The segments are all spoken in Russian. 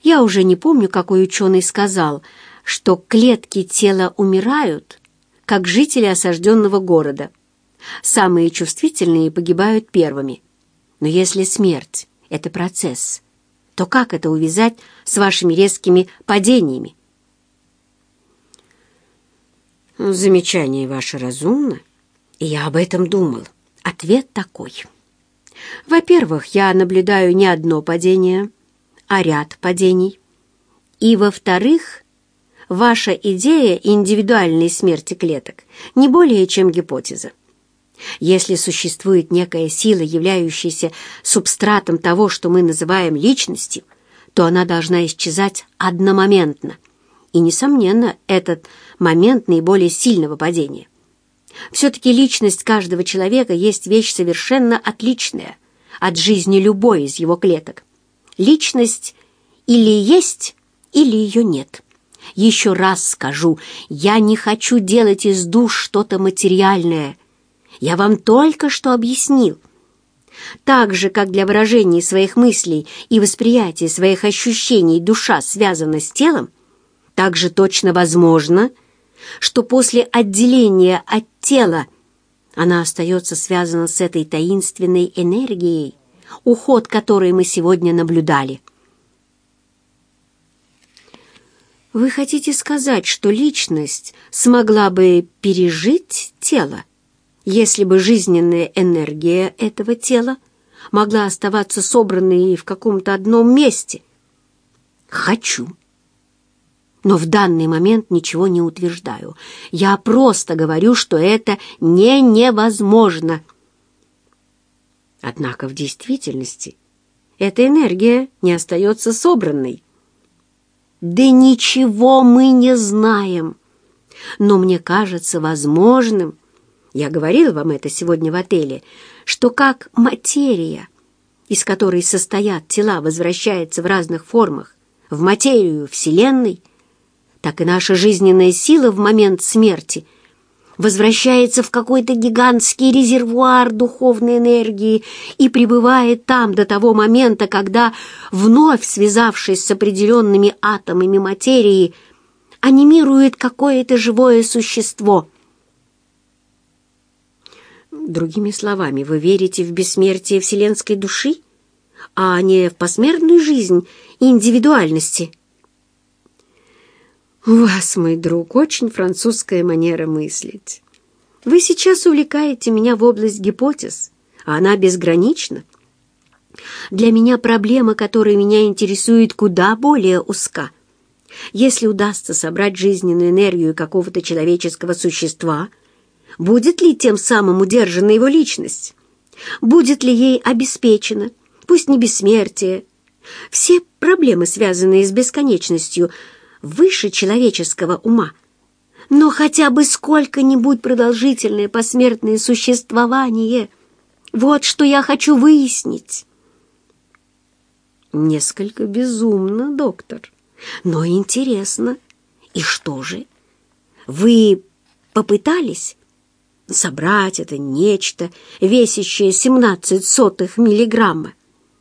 Я уже не помню, какой ученый сказал, что клетки тела умирают, как жители осажденного города. Самые чувствительные погибают первыми. Но если смерть — это процесс, то как это увязать с вашими резкими падениями? Замечание ваше разумно, и я об этом думал. Ответ такой. Во-первых, я наблюдаю не одно падение, а ряд падений. И, во-вторых, ваша идея индивидуальной смерти клеток не более чем гипотеза. Если существует некая сила, являющаяся субстратом того, что мы называем личностью, то она должна исчезать одномоментно. И, несомненно, этот момент наиболее сильного падения. Все-таки личность каждого человека есть вещь совершенно отличная от жизни любой из его клеток. Личность или есть, или ее нет. Еще раз скажу, я не хочу делать из душ что-то материальное. Я вам только что объяснил. Так же, как для выражения своих мыслей и восприятия своих ощущений душа связана с телом, так же точно возможно, что после отделения от тела она остается связана с этой таинственной энергией, уход которой мы сегодня наблюдали. Вы хотите сказать, что личность смогла бы пережить тело, если бы жизненная энергия этого тела могла оставаться собранной в каком-то одном месте? Хочу. Но в данный момент ничего не утверждаю. Я просто говорю, что это невозможно. Однако в действительности эта энергия не остается собранной. Да ничего мы не знаем. Но мне кажется возможным, я говорил вам это сегодня в отеле, что как материя, из которой состоят тела, возвращается в разных формах в материю Вселенной, так и наша жизненная сила в момент смерти возвращается в какой-то гигантский резервуар духовной энергии и пребывает там до того момента, когда, вновь связавшись с определенными атомами материи, анимирует какое-то живое существо. Другими словами, вы верите в бессмертие вселенской души, а не в посмертную жизнь индивидуальности? У вас, мой друг, очень французская манера мыслить. Вы сейчас увлекаете меня в область гипотез, а она безгранична. Для меня проблема, которая меня интересует, куда более узка. Если удастся собрать жизненную энергию какого-то человеческого существа, будет ли тем самым удержана его личность? Будет ли ей обеспечено, пусть не бессмертие? Все проблемы, связанные с бесконечностью, выше человеческого ума, но хотя бы сколько-нибудь продолжительное посмертное существование. Вот что я хочу выяснить. Несколько безумно, доктор, но интересно. И что же? Вы попытались собрать это нечто, весящее 0,17 миллиграмма?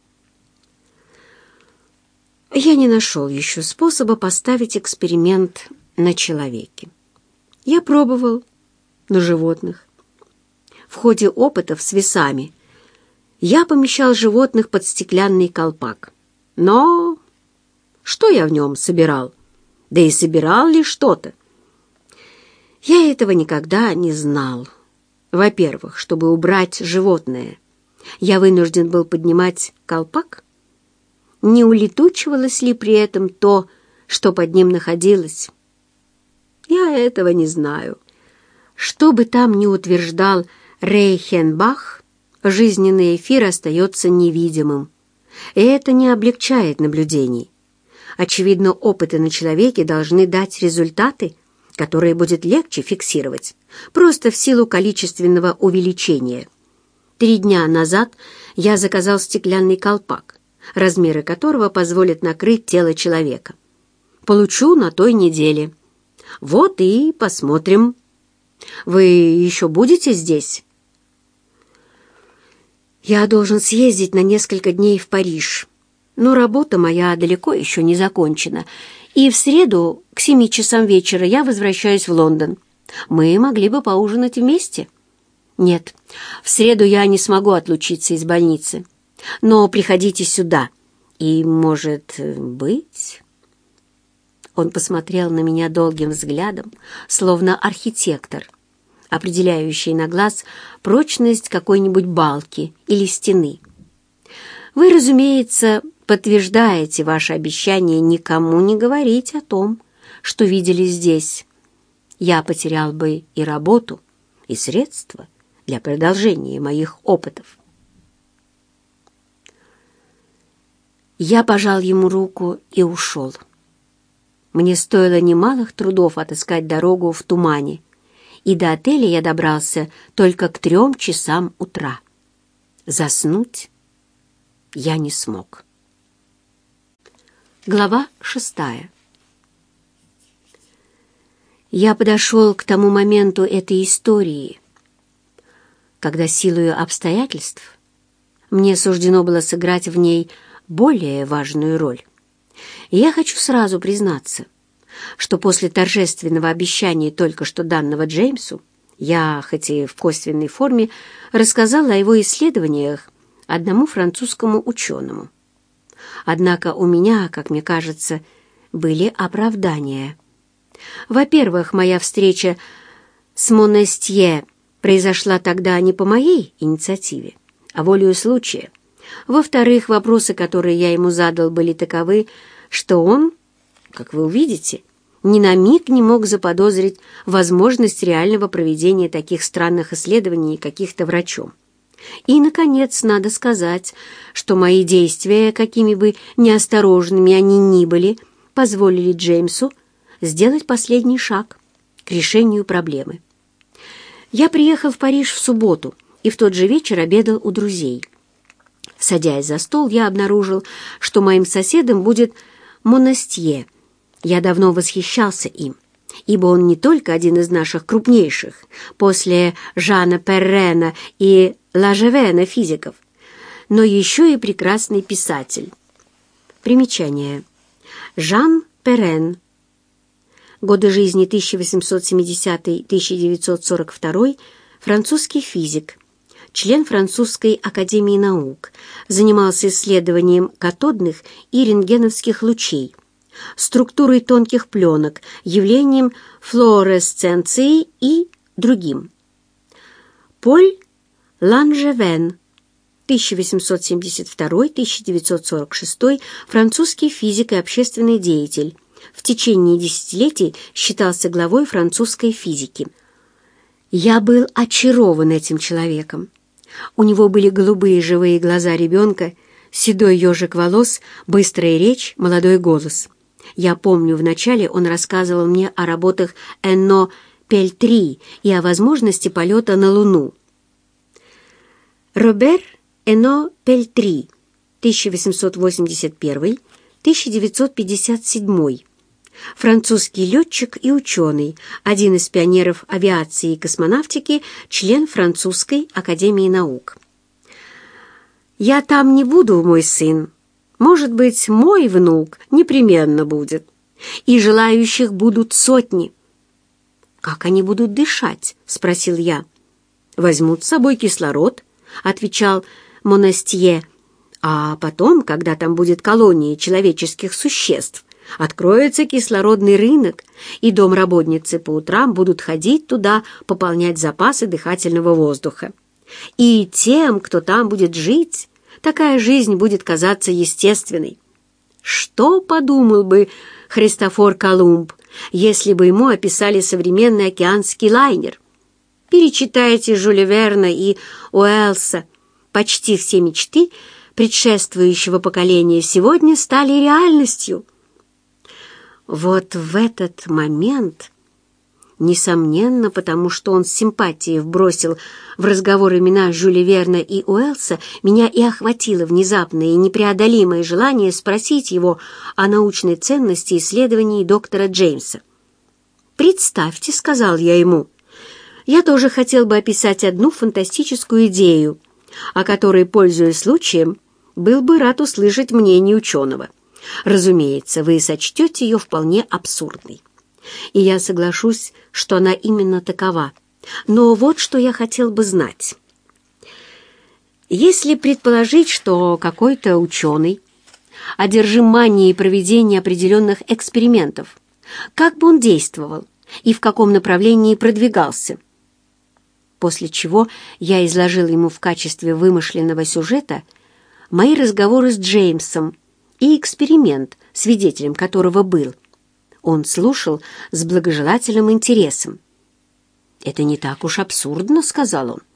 Я не нашел еще способа поставить эксперимент на человеке. Я пробовал на животных. В ходе опытов с весами я помещал животных под стеклянный колпак. Но что я в нем собирал? Да и собирал ли что-то? Я этого никогда не знал. Во-первых, чтобы убрать животное, я вынужден был поднимать колпак. Не улетучивалось ли при этом то, что под ним находилось? Я этого не знаю. Что бы там ни утверждал Рейхенбах, жизненный эфир остается невидимым. И это не облегчает наблюдений. Очевидно, опыты на человеке должны дать результаты, которые будет легче фиксировать, просто в силу количественного увеличения. 3 дня назад я заказал стеклянный колпак, размеры которого позволят накрыть тело человека. Получу на той неделе. Вот и посмотрим. Вы еще будете здесь? Я должен съездить на несколько дней в Париж. Но работа моя далеко еще не закончена, и в среду к 7 часам вечера я возвращаюсь в Лондон. Мы могли бы поужинать вместе. Нет, в среду я не смогу отлучиться из больницы, но приходите сюда, и, может быть...» Он посмотрел на меня долгим взглядом, словно архитектор, определяющий на глаз прочность какой-нибудь балки или стены. «Вы, разумеется, подтверждаете ваше обещание никому не говорить о том, что видели здесь. Я потерял бы и работу, и средства для продолжения моих опытов». Я пожал ему руку и ушел. Мне стоило немалых трудов отыскать дорогу в тумане, и до отеля я добрался только к 3 часам утра. Заснуть я не смог. Глава 6. Я подошел к тому моменту этой истории, когда силою обстоятельств мне суждено было сыграть в ней более важную роль. И я хочу сразу признаться, что после торжественного обещания, только что данного Джеймсу, я, хоть и в косвенной форме, рассказала о его исследованиях одному французскому ученому. Однако у меня, как мне кажется, были оправдания. Во-первых, моя встреча с Монестье произошла тогда не по моей инициативе, а волею случая. Во-вторых, вопросы, которые я ему задал, были таковы, что он, как вы увидите, ни на миг не мог заподозрить возможность реального проведения таких странных исследований каких-то врачом. И, наконец, надо сказать, что мои действия, какими бы неосторожными они ни были, позволили Джеймсу сделать последний шаг к решению проблемы. Я приехал в Париж в субботу и в тот же вечер обедал у друзей. Садясь за стол, я обнаружил, что моим соседом будет Монестье. Я давно восхищался им, ибо он не только один из наших крупнейших, после Жана Перрена и Лажевена физиков, но еще и прекрасный писатель. Примечание. Жан Перрен. Годы жизни 1870-1942, французский физик, член Французской академии наук, занимался исследованием катодных и рентгеновских лучей, структурой тонких пленок, явлением флуоресценции и другим. Поль Ланжевен, 1872-1946, французский физик и общественный деятель, в течение десятилетий считался главой французской физики. Я был очарован этим человеком. У него были голубые живые глаза ребенка, седой ежик волос, быстрая речь, молодой голос. Я помню, вначале он рассказывал мне о работах Энно Пельтри и о возможности полета на Луну. Робер Энно Пельтри, 1881-1957, французский летчик и ученый, один из пионеров авиации и космонавтики, член Французской академии наук. «Я там не буду, мой сын. Может быть, мой внук непременно будет. И желающих будут сотни». «Как они будут дышать?» — спросил я. «Возьмут с собой кислород», — отвечал Монестье. «А потом, когда там будет колония человеческих существ, откроется кислородный рынок, и домработницы по утрам будут ходить туда пополнять запасы дыхательного воздуха. И тем, кто там будет жить, такая жизнь будет казаться естественной. Что подумал бы Христофор Колумб, если бы ему описали современный океанский лайнер? Перечитайте Жюля Верна и Уэллса. Почти все мечты предшествующего поколения сегодня стали реальностью». Вот в этот момент, несомненно, потому что он с симпатией вбросил в разговор имена Жюля Верна и Уэллса, меня и охватило внезапное и непреодолимое желание спросить его о научной ценности исследований доктора Джеймса. «Представьте», — сказал я ему, — «я тоже хотел бы описать одну фантастическую идею, о которой, пользуясь случаем, был бы рад услышать мнение ученого. Разумеется, вы сочтете ее вполне абсурдной. И я соглашусь, что она именно такова. Но вот что я хотел бы знать. Если предположить, что какой-то ученый одержим манией проведения определенных экспериментов, как бы он действовал и в каком направлении продвигался? После чего я изложил ему в качестве вымышленного сюжета мои разговоры с Джеймсом и эксперимент, свидетелем которого был. Он слушал с благожелательным интересом. «Это не так уж абсурдно», — сказал он.